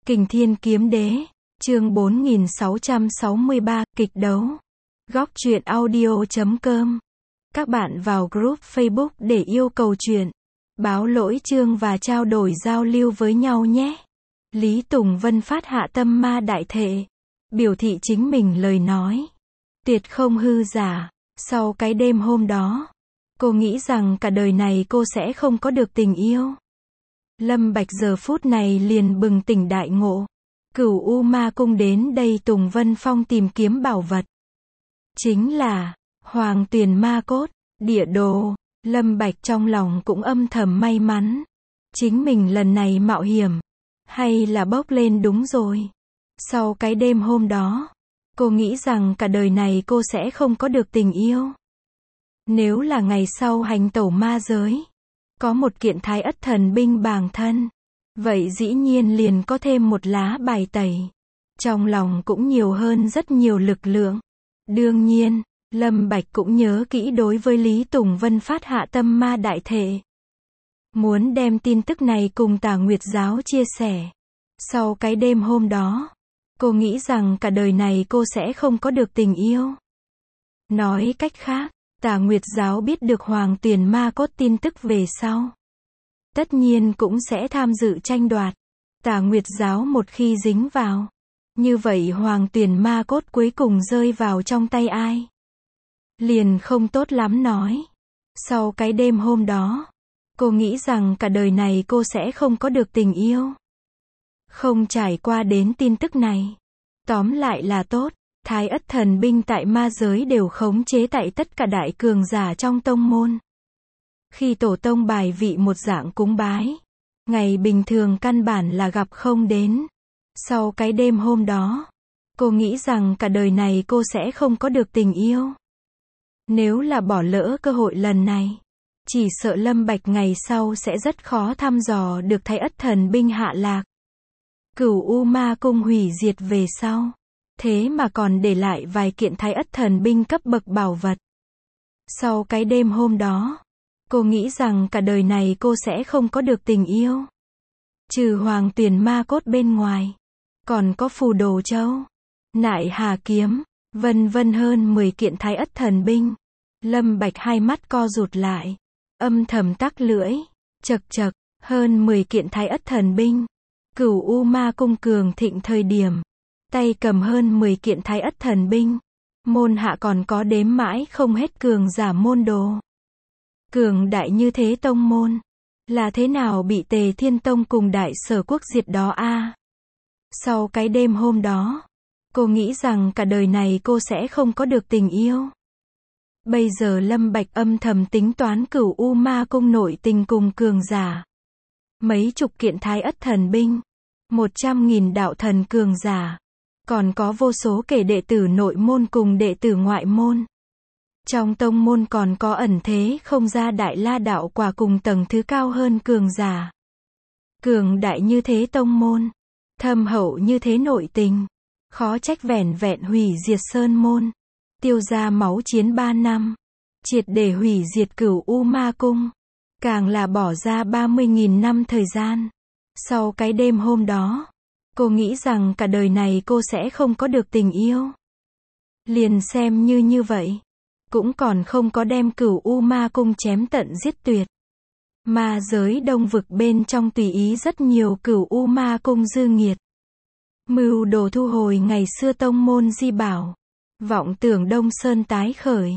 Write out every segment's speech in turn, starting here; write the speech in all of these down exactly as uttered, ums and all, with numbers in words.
Kình Thiên Kiếm Đế, chương bốn nghìn sáu trăm sáu mươi ba, kịch đấu. Góc truyện audio chấm com. Các bạn vào group Facebook để yêu cầu truyện, báo lỗi chương và trao đổi giao lưu với nhau nhé. Lý Tùng Vân phát hạ tâm ma đại thệ, biểu thị chính mình lời nói tuyệt không hư giả. Sau cái đêm hôm đó, cô nghĩ rằng cả đời này cô sẽ không có được tình yêu. Lâm Bạch giờ phút này liền bừng tỉnh đại ngộ. Cửu U Ma Cung đến đây Tùng Vân Phong tìm kiếm bảo vật. Chính là Hoàng Tuyền Ma Cốt, địa đồ. Lâm Bạch trong lòng cũng âm thầm may mắn. Chính mình lần này mạo hiểm, hay là bốc lên đúng rồi. Sau cái đêm hôm đó, cô nghĩ rằng cả đời này cô sẽ không có được tình yêu. Nếu là ngày sau hành tẩu ma giới, có một kiện Thái Ất Thần Binh bàng thân, vậy dĩ nhiên liền có thêm một lá bài tẩy. Trong lòng cũng nhiều hơn rất nhiều lực lượng. Đương nhiên, Lâm Bạch cũng nhớ kỹ đối với Lý Tùng Vân phát hạ tâm ma đại thệ. Muốn đem tin tức này cùng Tà Nguyệt Giáo chia sẻ. Sau cái đêm hôm đó, cô nghĩ rằng cả đời này cô sẽ không có được tình yêu. Nói cách khác, Tà Nguyệt Giáo biết được Hoàng Tuyền Ma Cốt tin tức về sau, tất nhiên cũng sẽ tham dự tranh đoạt. Tà Nguyệt Giáo một khi dính vào, như vậy Hoàng Tuyền Ma Cốt cuối cùng rơi vào trong tay ai? Liền không tốt lắm nói. Sau cái đêm hôm đó, cô nghĩ rằng cả đời này cô sẽ không có được tình yêu. Không trải qua đến tin tức này. Tóm lại là tốt. Thái Ất Thần Binh tại ma giới đều khống chế tại tất cả đại cường giả trong tông môn. Khi tổ tông bài vị một dạng cúng bái, ngày bình thường căn bản là gặp không đến. Sau cái đêm hôm đó, cô nghĩ rằng cả đời này cô sẽ không có được tình yêu. Nếu là bỏ lỡ cơ hội lần này, chỉ sợ Lâm Bạch ngày sau sẽ rất khó thăm dò được Thái Ất Thần Binh hạ lạc. Cửu U Ma Cung hủy diệt về sau, thế mà còn để lại vài kiện Thái Ất Thần Binh cấp bậc bảo vật. Sau cái đêm hôm đó, cô nghĩ rằng cả đời này cô sẽ không có được tình yêu. Trừ Hoàng Tuyền Ma Cốt bên ngoài, còn có Phù Đồ Châu, Nại Hà Kiếm, vân vân hơn mười kiện Thái Ất Thần Binh. Lâm Bạch hai mắt co rụt lại, âm thầm tắc lưỡi, chậc chậc, hơn mười kiện Thái Ất Thần Binh. Cửu U Ma Cung cường thịnh thời điểm, tay cầm hơn mười kiện Thái Ất Thần Binh. Môn hạ còn có đếm mãi không hết cường giả môn đồ. Cường đại như thế tông môn, là thế nào bị Tề Thiên Tông cùng Đại Sở Quốc diệt đó a? Sau cái đêm hôm đó, cô nghĩ rằng cả đời này cô sẽ không có được tình yêu. Bây giờ Lâm Bạch âm thầm tính toán Cửu U Ma Cung nội tình cùng cường giả. Mấy chục kiện Thái Ất Thần Binh, một trăm nghìn đạo thần cường giả, còn có vô số kể đệ tử nội môn cùng đệ tử ngoại môn. Trong tông môn còn có ẩn thế không ra Đại La đạo quả cùng tầng thứ cao hơn cường giả. Cường đại như thế tông môn, thâm hậu như thế nội tình, khó trách vẻn vẹn hủy diệt sơn môn, tiêu ra máu chiến ba năm, triệt để hủy diệt Cửu U Ma Cung, càng là bỏ ra ba mươi nghìn năm thời gian. Sau cái đêm hôm đó, cô nghĩ rằng cả đời này cô sẽ không có được tình yêu. Liền xem như như vậy, cũng còn không có đem Cửu U Ma Cung chém tận giết tuyệt. Ma giới đông vực bên trong tùy ý rất nhiều Cửu U Ma Cung dư nghiệt. Mưu đồ thu hồi ngày xưa tông môn di bảo, vọng tưởng Đông Sơn tái khởi.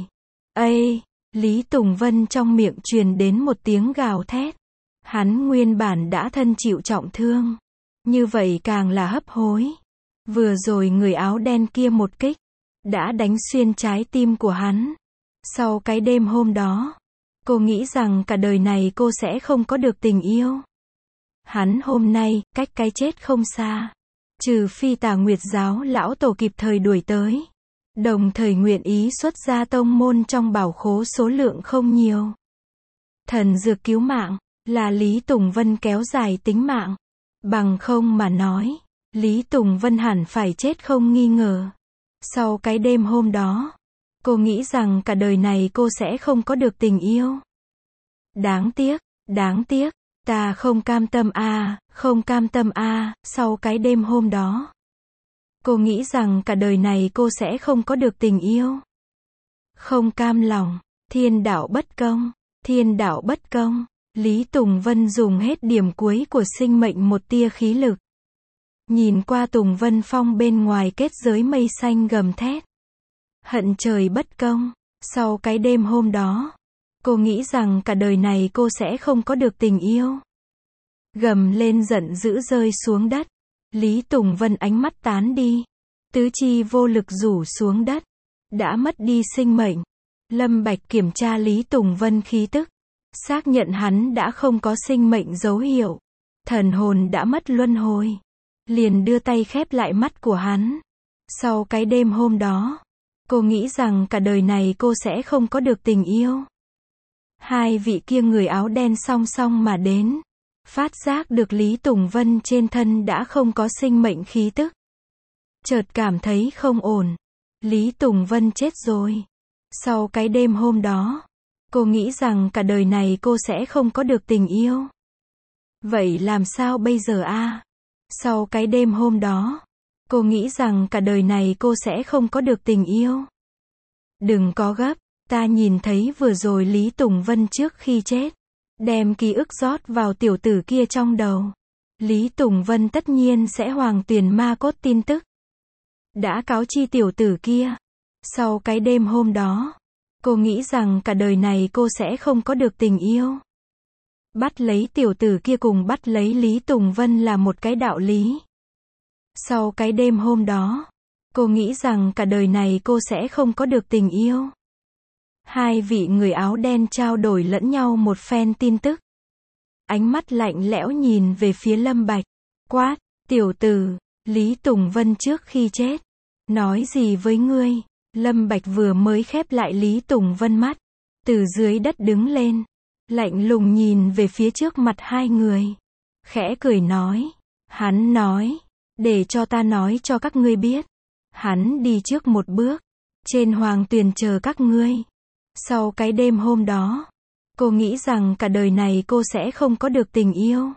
Ây, Lý Tùng Vân trong miệng truyền đến một tiếng gào thét. Hắn nguyên bản đã thân chịu trọng thương, như vậy càng là hấp hối. Vừa rồi người áo đen kia một kích, đã đánh xuyên trái tim của hắn. Sau cái đêm hôm đó, cô nghĩ rằng cả đời này cô sẽ không có được tình yêu. Hắn hôm nay, cách cái chết không xa. Trừ phi Tà Nguyệt Giáo lão tổ kịp thời đuổi tới, đồng thời nguyện ý xuất ra tông môn trong bảo khố số lượng không nhiều. Thần dược cứu mạng, là Lý Tùng Vân kéo dài tính mạng. Bằng không mà nói, Lý Tùng Vân hẳn phải chết không nghi ngờ. Sau cái đêm hôm đó, cô nghĩ rằng cả đời này cô sẽ không có được tình yêu. Đáng tiếc, đáng tiếc, ta không cam tâm a, à, Không cam tâm a, sau cái đêm hôm đó. Cô nghĩ rằng cả đời này cô sẽ không có được tình yêu. Không cam lòng, thiên đạo bất công, thiên đạo bất công. Lý Tùng Vân dùng hết điểm cuối của sinh mệnh một tia khí lực. Nhìn qua Tùng Vân Phong bên ngoài kết giới mây xanh gầm thét. Hận trời bất công, sau cái đêm hôm đó. Cô nghĩ rằng cả đời này cô sẽ không có được tình yêu. Gầm lên giận dữ rơi xuống đất. Lý Tùng Vân ánh mắt tán đi. Tứ chi vô lực rủ xuống đất. Đã mất đi sinh mệnh. Lâm Bạch kiểm tra Lý Tùng Vân khí tức. Xác nhận hắn đã không có sinh mệnh dấu hiệu. Thần hồn đã mất luân hồi. Liền đưa tay khép lại mắt của hắn. Sau cái đêm hôm đó. Cô nghĩ rằng cả đời này cô sẽ không có được tình yêu. Hai vị kia người áo đen song song mà đến. Phát giác được Lý Tùng Vân trên thân đã không có sinh mệnh khí tức. Chợt cảm thấy không ổn. Lý Tùng Vân chết rồi. Sau cái đêm hôm đó. Cô nghĩ rằng cả đời này cô sẽ không có được tình yêu. Vậy làm sao bây giờ a? Sau cái đêm hôm đó. Cô nghĩ rằng cả đời này cô sẽ không có được tình yêu. Đừng có gấp. Ta nhìn thấy vừa rồi Lý Tùng Vân trước khi chết. Đem ký ức rót vào tiểu tử kia trong đầu. Lý Tùng Vân tất nhiên sẽ hoàng tuyển ma cốt tin tức. Đã cáo chi tiểu tử kia. Sau cái đêm hôm đó. Cô nghĩ rằng cả đời này cô sẽ không có được tình yêu. Bắt lấy tiểu tử kia cùng bắt lấy Lý Tùng Vân là một cái đạo lý. Sau cái đêm hôm đó. Cô nghĩ rằng cả đời này cô sẽ không có được tình yêu. Hai vị người áo đen trao đổi lẫn nhau một phen tin tức. Ánh mắt lạnh lẽo nhìn về phía Lâm Bạch. Quát, tiểu tử, Lý Tùng Vân trước khi chết. Nói gì với ngươi? Lâm Bạch vừa mới khép lại Lý Tùng Vân mắt. Từ dưới đất đứng lên. Lạnh lùng nhìn về phía trước mặt hai người. Khẽ cười nói. Hắn nói. Để cho ta nói cho các ngươi biết. Hắn đi trước một bước. Trên hoàng tuyền chờ các ngươi. Sau cái đêm hôm đó. Cô nghĩ rằng cả đời này cô sẽ không có được tình yêu.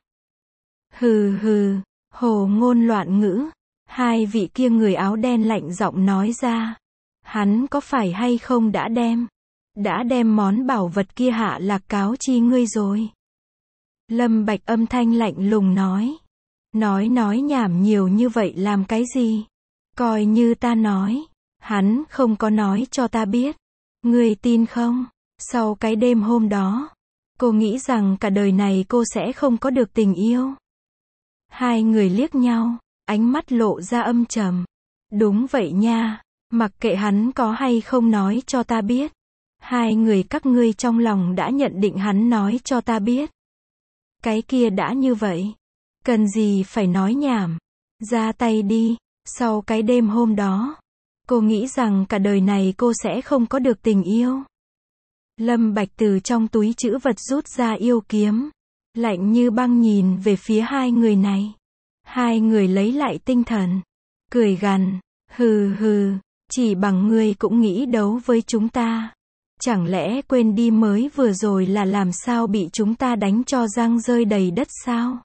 Hừ hừ. Hồ ngôn loạn ngữ. Hai vị kia người áo đen lạnh giọng nói ra. Hắn có phải hay không đã đem. Đã đem món bảo vật kia hạ lạc cáo chi ngươi rồi. Lâm Bạch âm thanh lạnh lùng nói. Nói nói nhảm nhiều như vậy làm cái gì? Coi như ta nói. Hắn không có nói cho ta biết. Ngươi tin không? Sau cái đêm hôm đó. Cô nghĩ rằng cả đời này cô sẽ không có được tình yêu. Hai người liếc nhau. Ánh mắt lộ ra âm trầm. Đúng vậy nha. Mặc kệ hắn có hay không nói cho ta biết. Hai người các ngươi trong lòng đã nhận định hắn nói cho ta biết. Cái kia đã như vậy. Cần gì phải nói nhảm. Ra tay đi. Sau cái đêm hôm đó. Cô nghĩ rằng cả đời này cô sẽ không có được tình yêu. Lâm Bạch từ trong túi trữ vật rút ra yêu kiếm. Lạnh như băng nhìn về phía hai người này. Hai người lấy lại tinh thần. Cười gằn. Hừ hừ. Chỉ bằng ngươi cũng nghĩ đấu với chúng ta. Chẳng lẽ quên đi mới vừa rồi là làm sao bị chúng ta đánh cho răng rơi đầy đất sao?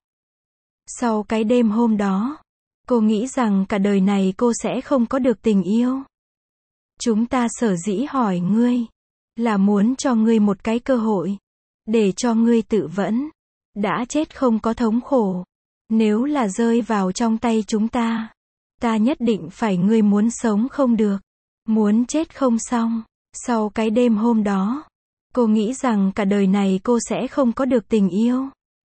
Sau cái đêm hôm đó. Cô nghĩ rằng cả đời này cô sẽ không có được tình yêu. Chúng ta sở dĩ hỏi ngươi. Là muốn cho ngươi một cái cơ hội. Để cho ngươi tự vẫn. Đã chết không có thống khổ. Nếu là rơi vào trong tay chúng ta. Ta nhất định phải ngươi muốn sống không được. Muốn chết không xong. Sau cái đêm hôm đó. Cô nghĩ rằng cả đời này cô sẽ không có được tình yêu.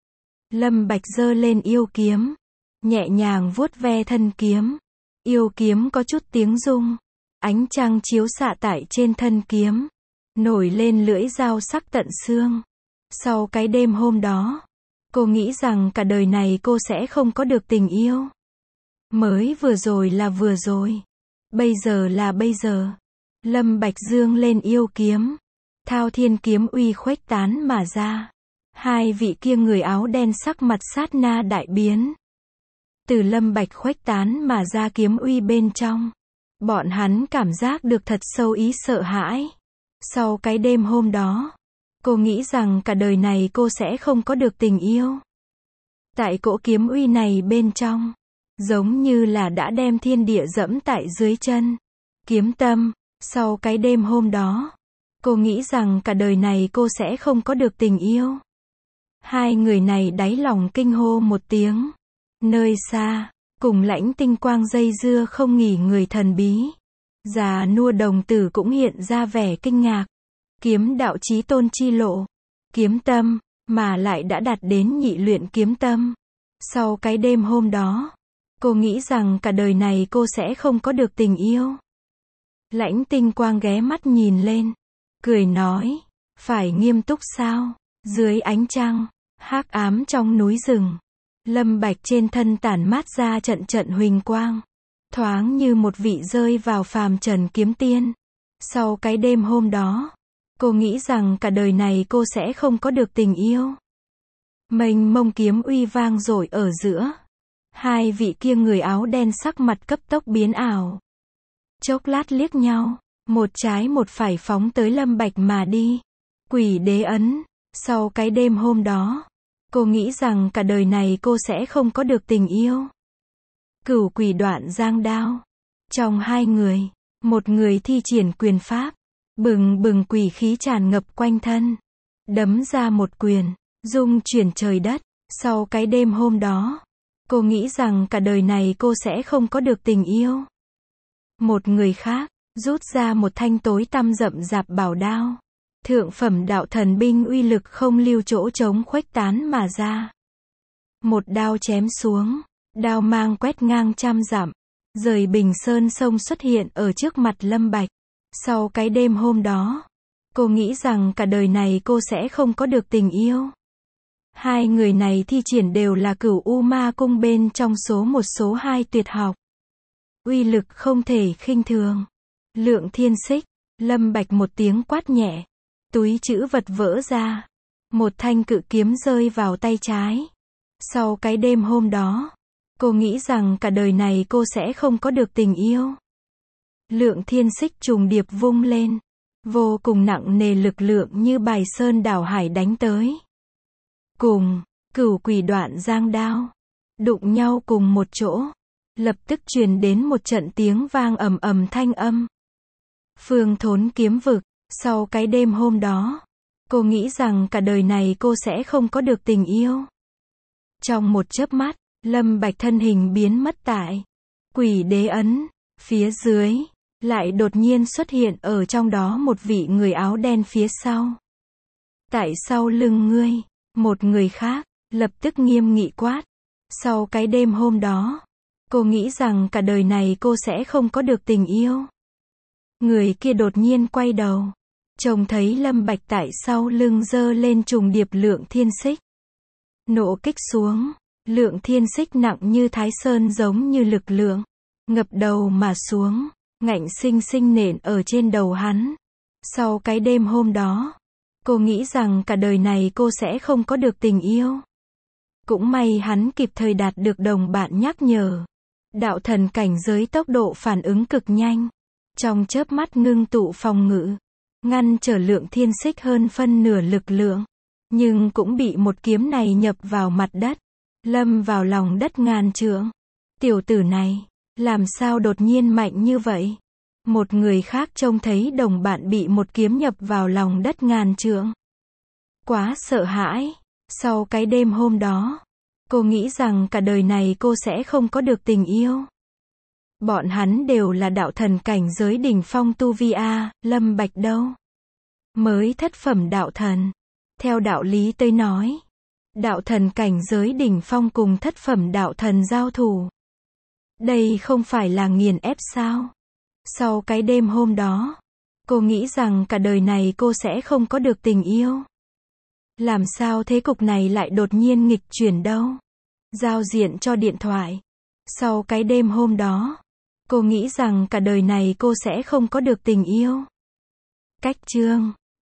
Lâm Bạch giơ lên yêu kiếm. Nhẹ nhàng vuốt ve thân kiếm. Yêu kiếm có chút tiếng rung. Ánh trăng chiếu xạ tại trên thân kiếm. Nổi lên lưỡi dao sắc tận xương. Sau cái đêm hôm đó. Cô nghĩ rằng cả đời này cô sẽ không có được tình yêu. Mới vừa rồi là vừa rồi. Bây giờ là bây giờ. Lâm Bạch dương lên yêu kiếm. Thao thiên kiếm uy khuếch tán mà ra. Hai vị kia người áo đen sắc mặt sát na đại biến. Từ Lâm Bạch khuếch tán mà ra kiếm uy bên trong. Bọn hắn cảm giác được thật sâu ý sợ hãi. Sau cái đêm hôm đó. Cô nghĩ rằng cả đời này cô sẽ không có được tình yêu. Tại cỗ kiếm uy này bên trong, giống như là đã đem thiên địa dẫm tại dưới chân. Kiếm Tâm, sau cái đêm hôm đó, cô nghĩ rằng cả đời này cô sẽ không có được tình yêu. Hai người này đáy lòng kinh hô một tiếng. Nơi xa, cùng Lãnh Tinh Quang dây dưa không nghỉ người thần bí. Già nua đồng tử cũng hiện ra vẻ kinh ngạc. Kiếm đạo chí tôn chi lộ. Kiếm tâm, mà lại đã đạt đến nhị luyện kiếm tâm. Sau cái đêm hôm đó, cô nghĩ rằng cả đời này cô sẽ không có được tình yêu. Lãnh Tinh Quang ghé mắt nhìn lên, cười nói, phải nghiêm túc sao? Dưới ánh trăng, hắc ám trong núi rừng, Lâm Bạch trên thân tản mát ra trận trận huỳnh quang, thoáng như một vị rơi vào phàm trần kiếm tiên. Sau cái đêm hôm đó, cô nghĩ rằng cả đời này cô sẽ không có được tình yêu. Mênh mông kiếm uy vang dội ở giữa. Hai vị kia người áo đen sắc mặt cấp tốc biến ảo. Chốc lát liếc nhau, một trái một phải phóng tới Lâm Bạch mà đi. Quỷ đế ấn, sau cái đêm hôm đó, cô nghĩ rằng cả đời này cô sẽ không có được tình yêu. Cửu quỷ đoạn giang đao. Trong hai người, một người thi triển quyền pháp, bừng bừng quỷ khí tràn ngập quanh thân, đấm ra một quyền, rung chuyển trời đất. Sau cái đêm hôm đó, cô nghĩ rằng cả đời này cô sẽ không có được tình yêu. Một người khác, rút ra một thanh tối tăm rậm rạp bảo đao. Thượng phẩm đạo thần binh uy lực không lưu chỗ trống khuếch tán mà ra. Một đao chém xuống, đao mang quét ngang trăm dặm, rời Bình Sơn sông xuất hiện ở trước mặt Lâm Bạch. Sau cái đêm hôm đó, cô nghĩ rằng cả đời này cô sẽ không có được tình yêu. Hai người này thi triển đều là Cửu U Ma Cung bên trong số một số hai tuyệt học. Uy lực không thể khinh thường. Lượng Thiên Xích, Lâm Bạch một tiếng quát nhẹ, túi trữ vật vỡ ra, một thanh cự kiếm rơi vào tay trái. Sau cái đêm hôm đó, cô nghĩ rằng cả đời này cô sẽ không có được tình yêu. Lượng Thiên Xích trùng điệp vung lên, vô cùng nặng nề lực lượng như bài sơn đảo hải đánh tới. Cùng, cửu quỷ đoạn giang đao, đụng nhau cùng một chỗ, lập tức truyền đến một trận tiếng vang ầm ầm thanh âm. Phương Thốn kiếm vực, sau cái đêm hôm đó, cô nghĩ rằng cả đời này cô sẽ không có được tình yêu. Trong một chớp mắt, Lâm Bạch thân hình biến mất tại quỷ đế ấn, phía dưới, lại đột nhiên xuất hiện ở trong đó một vị người áo đen phía sau. Tại sau lưng ngươi, một người khác, lập tức nghiêm nghị quát. Sau cái đêm hôm đó, cô nghĩ rằng cả đời này cô sẽ không có được tình yêu. Người kia đột nhiên quay đầu, trông thấy Lâm Bạch tại sau lưng giơ lên trùng điệp Lượng Thiên Xích. Nộ kích xuống, Lượng Thiên Xích nặng như Thái Sơn giống như lực lượng, ngập đầu mà xuống, ngạnh sinh sinh nện ở trên đầu hắn. Sau cái đêm hôm đó, cô nghĩ rằng cả đời này cô sẽ không có được tình yêu. Cũng may hắn kịp thời đạt được đồng bạn nhắc nhở. Đạo thần cảnh giới tốc độ phản ứng cực nhanh, trong chớp mắt ngưng tụ phòng ngự, ngăn trở Lượng Thiên Xích hơn phân nửa lực lượng, nhưng cũng bị một kiếm này nhập vào mặt đất, lâm vào lòng đất ngàn trượng. Tiểu tử này, làm sao đột nhiên mạnh như vậy? Một người khác trông thấy đồng bạn bị một kiếm nhập vào lòng đất ngàn trượng, quá sợ hãi. Sau cái đêm hôm đó, cô nghĩ rằng cả đời này cô sẽ không có được tình yêu. Bọn hắn đều là đạo thần cảnh giới đỉnh phong tu vi a, Lâm Bạch đâu? Mới thất phẩm đạo thần. Theo đạo lý tới nói, đạo thần cảnh giới đỉnh phong cùng thất phẩm đạo thần giao thủ, đây không phải là nghiền ép sao? Sau cái đêm hôm đó, cô nghĩ rằng cả đời này cô sẽ không có được tình yêu. Làm sao thế cục này lại đột nhiên nghịch chuyển đâu? Giao diện cho điện thoại. Sau cái đêm hôm đó, cô nghĩ rằng cả đời này cô sẽ không có được tình yêu. Cách chương